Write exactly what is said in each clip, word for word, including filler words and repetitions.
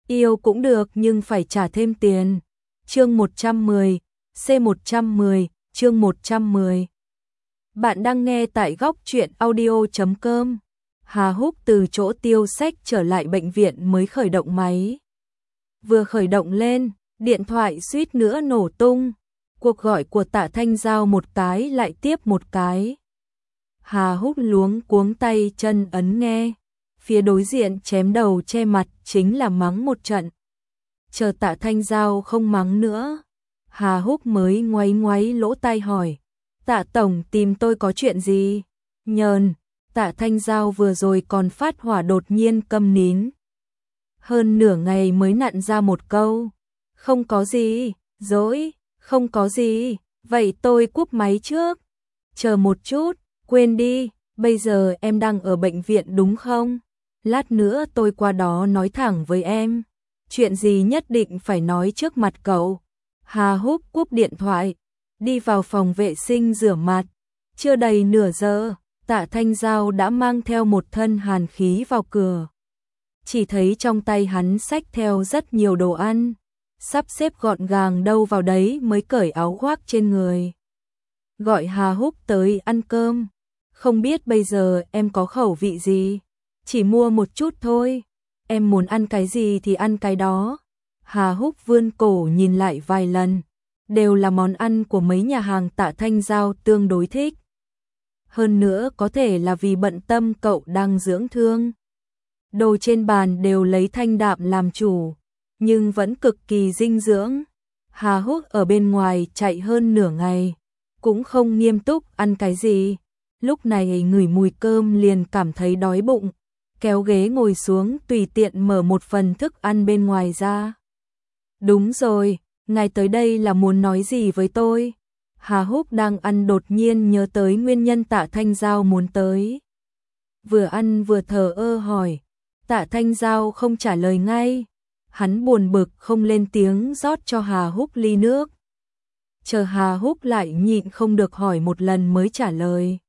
Yêu cũng được nhưng phải trả thêm tiền. Chương một trăm mười, C một trăm mười, chương một trăm mười. Bạn đang nghe tại góc truyện audio chấm com. Hà Húc từ chỗ tiêu sách trở lại bệnh viện mới khởi động máy. Vừa khởi động lên, điện thoại suýt nữa nổ tung. Cuộc gọi của Tạ Thanh Giao một cái lại tiếp một cái. Hà Húc luống cuống tay chân ấn nghe. Phía đối diện chém đầu che mặt chính là mắng một trận. Chờ Tạ Thanh Giao không mắng nữa, Hà Húc mới ngoáy ngoáy lỗ tai hỏi. Tạ Tổng tìm tôi có chuyện gì? Nhờn, Tạ Thanh Giao vừa rồi còn phát hỏa đột nhiên câm nín. Hơn nửa ngày mới nặn ra một câu. Không có gì, dối, không có gì, vậy tôi cúp máy trước. Chờ một chút, quên đi, bây giờ em đang ở bệnh viện đúng không? Lát nữa tôi qua đó nói thẳng với em. Chuyện gì nhất định phải nói trước mặt cậu. Hà Húc cúp điện thoại, đi vào phòng vệ sinh rửa mặt. Chưa đầy nửa giờ, Tạ Thanh Giao đã mang theo một thân hàn khí vào cửa. Chỉ thấy trong tay hắn xách theo rất nhiều đồ ăn, sắp xếp gọn gàng đâu vào đấy mới cởi áo khoác trên người. Gọi Hà Húc tới ăn cơm. Không biết bây giờ em có khẩu vị gì? Chỉ mua một chút thôi. Em muốn ăn cái gì thì ăn cái đó. Hà Húc vươn cổ nhìn lại vài lần. Đều là món ăn của mấy nhà hàng Tạ Thanh Giao tương đối thích. Hơn nữa có thể là vì bận tâm cậu đang dưỡng thương. Đồ trên bàn đều lấy thanh đạm làm chủ, nhưng vẫn cực kỳ dinh dưỡng. Hà Húc ở bên ngoài chạy hơn nửa ngày, cũng không nghiêm túc ăn cái gì. Lúc này ngửi mùi cơm liền cảm thấy đói bụng. Kéo ghế ngồi xuống tùy tiện mở một phần thức ăn bên ngoài ra. Đúng rồi, ngài tới đây là muốn nói gì với tôi? Hà Húc đang ăn đột nhiên nhớ tới nguyên nhân Tạ Thanh Giao muốn tới. Vừa ăn vừa thờ ơ hỏi. Tạ Thanh Giao không trả lời ngay. Hắn buồn bực không lên tiếng rót cho Hà Húc ly nước. Chờ Hà Húc lại nhịn không được hỏi một lần mới trả lời.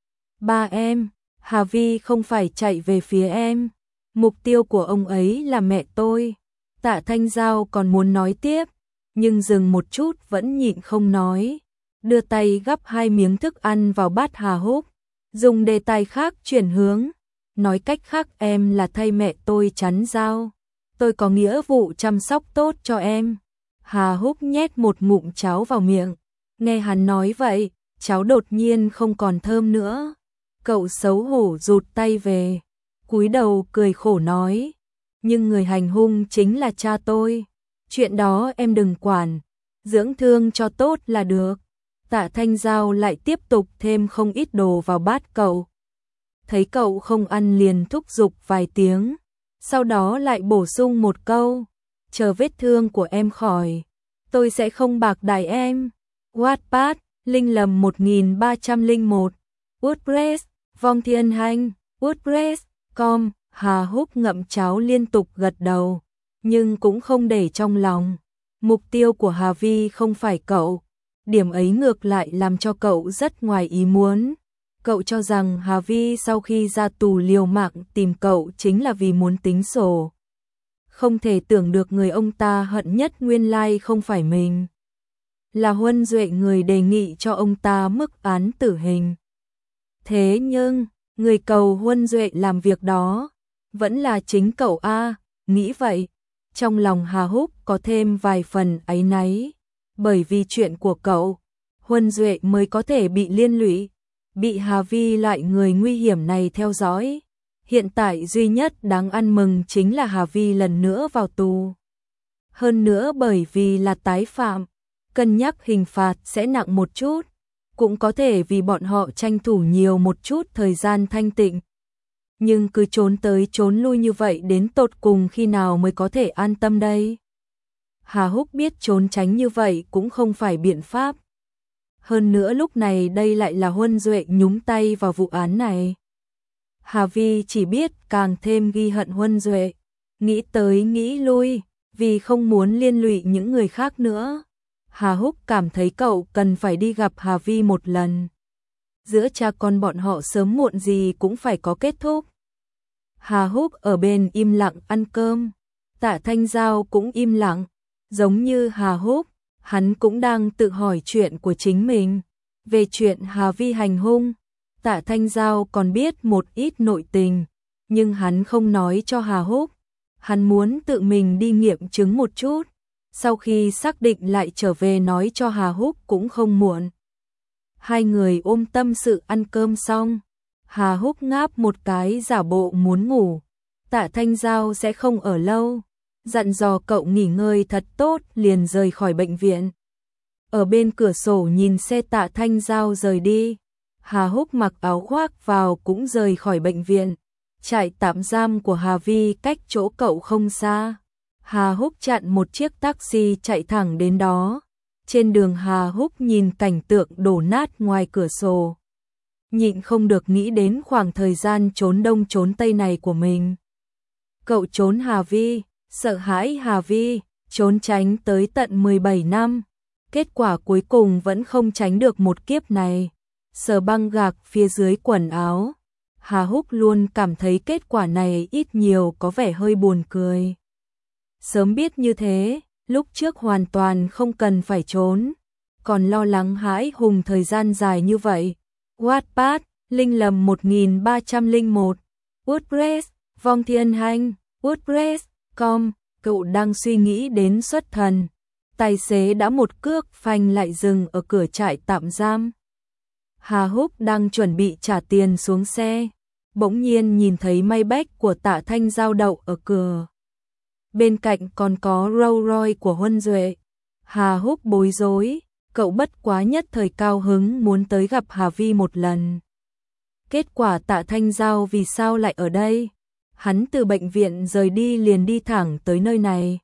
Ba em, Hà Vi không phải chạy về phía em. Mục tiêu của ông ấy là mẹ tôi. Tạ Thanh Giao còn muốn nói tiếp, nhưng dừng một chút vẫn nhịn không nói. Đưa tay gắp hai miếng thức ăn vào bát Hà Húc, dùng đề tài khác chuyển hướng. Nói cách khác em là thay mẹ tôi chắn dao. Tôi có nghĩa vụ chăm sóc tốt cho em. Hà Húc nhét một ngụm cháo vào miệng. Nghe hắn nói vậy, cháo đột nhiên không còn thơm nữa. Cậu xấu hổ rụt tay về, cúi đầu cười khổ nói. Nhưng người hành hung chính là cha tôi. Chuyện đó em đừng quản, dưỡng thương cho tốt là được. Tạ Thanh Giao lại tiếp tục thêm không ít đồ vào bát cậu. Thấy cậu không ăn liền thúc giục vài tiếng, sau đó lại bổ sung một câu. Chờ vết thương của em khỏi, tôi sẽ không bạc đãi em. Wattpad, Linh Lầm một nghìn ba trăm lẻ một, WordPress, Vong Thiên Hành, WordPress, com. Hà Húc ngậm cháo liên tục gật đầu, nhưng cũng không để trong lòng. Mục tiêu của Hà Vi không phải cậu. Điểm ấy ngược lại làm cho cậu rất ngoài ý muốn. Cậu cho rằng Hà Vi sau khi ra tù liều mạng tìm cậu chính là vì muốn tính sổ. Không thể tưởng được người ông ta hận nhất nguyên lai không phải mình. Là Huân Duệ người đề nghị cho ông ta mức án tử hình. Thế nhưng, người cầu Huân Duệ làm việc đó vẫn là chính cậu a. Nghĩ vậy, trong lòng Hà Húc có thêm vài phần áy náy. Bởi vì chuyện của cậu, Huân Duệ mới có thể bị liên lụy, bị Hà Vi loại người nguy hiểm này theo dõi. Hiện tại duy nhất đáng ăn mừng chính là Hà Vi lần nữa vào tù. Hơn nữa bởi vì là tái phạm, cân nhắc hình phạt sẽ nặng một chút, cũng có thể vì bọn họ tranh thủ nhiều một chút thời gian thanh tịnh. Nhưng cứ trốn tới trốn lui như vậy đến tột cùng khi nào mới có thể an tâm đây? Hà Húc biết trốn tránh như vậy cũng không phải biện pháp. Hơn nữa lúc này đây lại là Huân Duệ nhúng tay vào vụ án này. Hà Vi chỉ biết càng thêm ghi hận Huân Duệ. Nghĩ tới nghĩ lui, vì không muốn liên lụy những người khác nữa. Hà Húc cảm thấy cậu cần phải đi gặp Hà Vi một lần. Giữa cha con bọn họ sớm muộn gì cũng phải có kết thúc. Hà Húc ở bên im lặng ăn cơm. Tạ Thanh Giao cũng im lặng, giống như Hà Húc, hắn cũng đang tự hỏi chuyện của chính mình. Về chuyện Hà Vi hành hung, Tạ Thanh Giao còn biết một ít nội tình, nhưng hắn không nói cho Hà Húc. Hắn muốn tự mình đi nghiệm chứng một chút, sau khi xác định lại trở về nói cho Hà Húc cũng không muộn. Hai người ôm tâm sự ăn cơm xong, Hà Húc ngáp một cái giả bộ muốn ngủ. Tạ Thanh Giao sẽ không ở lâu, dặn dò cậu nghỉ ngơi thật tốt liền rời khỏi bệnh viện. Ở bên cửa sổ nhìn xe Tạ Thanh Giao rời đi, Hà Húc mặc áo khoác vào cũng rời khỏi bệnh viện. Trại tạm giam của Hà Vi cách chỗ cậu không xa. Hà Húc chặn một chiếc taxi chạy thẳng đến đó. Trên đường Hà Húc nhìn cảnh tượng đổ nát ngoài cửa sổ, nhịn không được nghĩ đến khoảng thời gian trốn đông trốn tây này của mình. Cậu trốn Hà Vi, sợ hãi Hà Vi, trốn tránh tới tận mười bảy năm. Kết quả cuối cùng vẫn không tránh được một kiếp này. Sờ băng gạc phía dưới quần áo, Hà Húc luôn cảm thấy kết quả này ít nhiều có vẻ hơi buồn cười. Sớm biết như thế, lúc trước hoàn toàn không cần phải trốn, còn lo lắng hãi hùng thời gian dài như vậy. Wattpad, Linh Lầm một nghìn ba trăm lẻ một, WordPress, Vong Thiên Hành, WordPress chấm com, cậu đang suy nghĩ đến xuất thần. Tài xế đã một cước phanh lại dừng ở cửa trại tạm giam. Hà Húc đang chuẩn bị trả tiền xuống xe, bỗng nhiên nhìn thấy Maybach của Tạ Thanh Giao đậu ở cửa. Bên cạnh còn có Rolls Royce của Huân Duệ. Hà Húc bối rối, cậu bất quá nhất thời cao hứng muốn tới gặp Hà Vi một lần. Kết quả Tạ Thanh Giao vì sao lại ở đây? Hắn từ bệnh viện rời đi liền đi thẳng tới nơi này.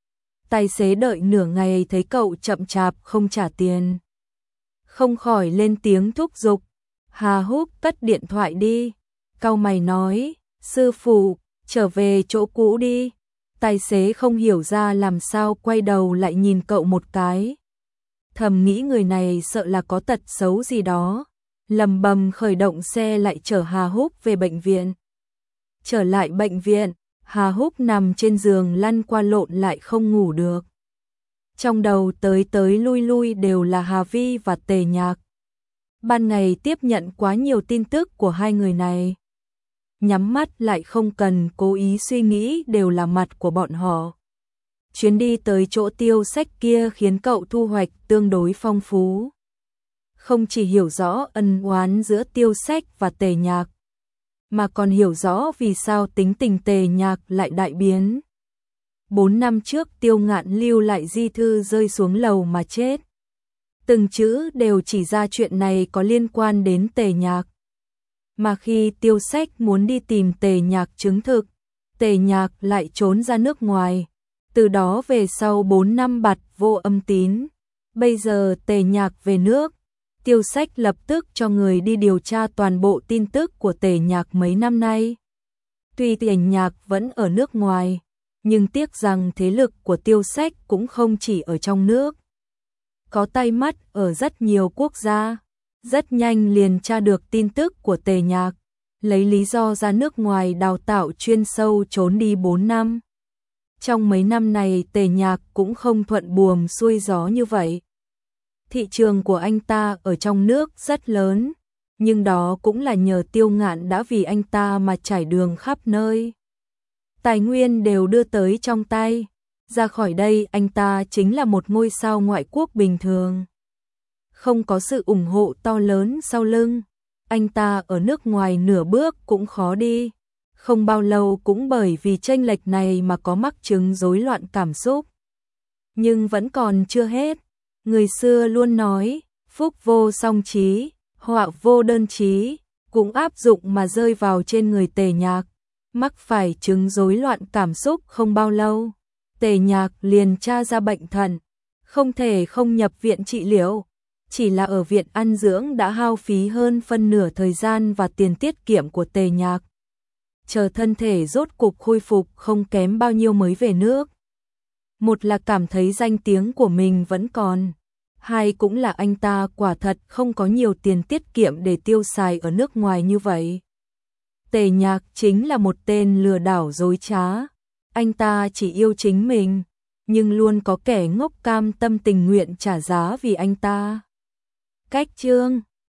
Tài xế đợi nửa ngày thấy cậu chậm chạp không trả tiền, không khỏi lên tiếng thúc giục. Hà Húc cất điện thoại đi, cau mày nói, sư phụ, trở về chỗ cũ đi. Tài xế không hiểu ra làm sao quay đầu lại nhìn cậu một cái. Thầm nghĩ người này sợ là có tật xấu gì đó. Lầm bầm khởi động xe lại chở Hà Húc về bệnh viện. Trở lại bệnh viện, Hà Húc nằm trên giường lăn qua lộn lại không ngủ được. Trong đầu tới tới lui lui đều là Hà Vi và Tề Nhạc. Ban ngày tiếp nhận quá nhiều tin tức của hai người này. Nhắm mắt lại không cần cố ý suy nghĩ đều là mặt của bọn họ. Chuyến đi tới chỗ tiêu sách kia khiến cậu thu hoạch tương đối phong phú. Không chỉ hiểu rõ ân oán giữa tiêu sách và Tề Nhạc, mà còn hiểu rõ vì sao tính tình Tề Nhạc lại đại biến. Bốn năm trước Tiêu Ngạn lưu lại di thư rơi xuống lầu mà chết. Từng chữ đều chỉ ra chuyện này có liên quan đến Tề Nhạc. Mà khi Tiêu Sách muốn đi tìm Tề Nhạc chứng thực, Tề Nhạc lại trốn ra nước ngoài. Từ đó về sau bốn năm bặt vô âm tín. Bây giờ Tề Nhạc về nước, Tiêu Sách lập tức cho người đi điều tra toàn bộ tin tức của Tề Nhạc mấy năm nay. Tuy Tề Nhạc vẫn ở nước ngoài, nhưng tiếc rằng thế lực của Tiêu Sách cũng không chỉ ở trong nước. Có tay mắt ở rất nhiều quốc gia. Rất nhanh liền tra được tin tức của Tề Nhạc, lấy lý do ra nước ngoài đào tạo chuyên sâu trốn đi bốn năm. Trong mấy năm này Tề Nhạc cũng không thuận buồm xuôi gió như vậy. Thị trường của anh ta ở trong nước rất lớn, nhưng đó cũng là nhờ Tiêu Ngạn đã vì anh ta mà trải đường khắp nơi. Tài nguyên đều đưa tới trong tay, ra khỏi đây anh ta chính là một ngôi sao ngoại quốc bình thường. Không có sự ủng hộ to lớn sau lưng, anh ta ở nước ngoài nửa bước cũng khó đi. Không bao lâu cũng bởi vì chênh lệch này mà có mắc chứng rối loạn cảm xúc. Nhưng vẫn còn chưa hết. Người xưa luôn nói, phúc vô song chí, họa vô đơn chí, cũng áp dụng mà rơi vào trên người Tề Nhạc. Mắc phải chứng rối loạn cảm xúc không bao lâu, Tề Nhạc liền tra ra bệnh thận, không thể không nhập viện trị liệu. Chỉ là ở viện ăn dưỡng đã hao phí hơn phân nửa thời gian và tiền tiết kiệm của Tề Nhạc. Chờ thân thể rốt cục khôi phục không kém bao nhiêu mới về nước. Một là cảm thấy danh tiếng của mình vẫn còn, hai cũng là anh ta quả thật không có nhiều tiền tiết kiệm để tiêu xài ở nước ngoài như vậy. Tề Nhạc chính là một tên lừa đảo dối trá, anh ta chỉ yêu chính mình, nhưng luôn có kẻ ngốc cam tâm tình nguyện trả giá vì anh ta. Cách chương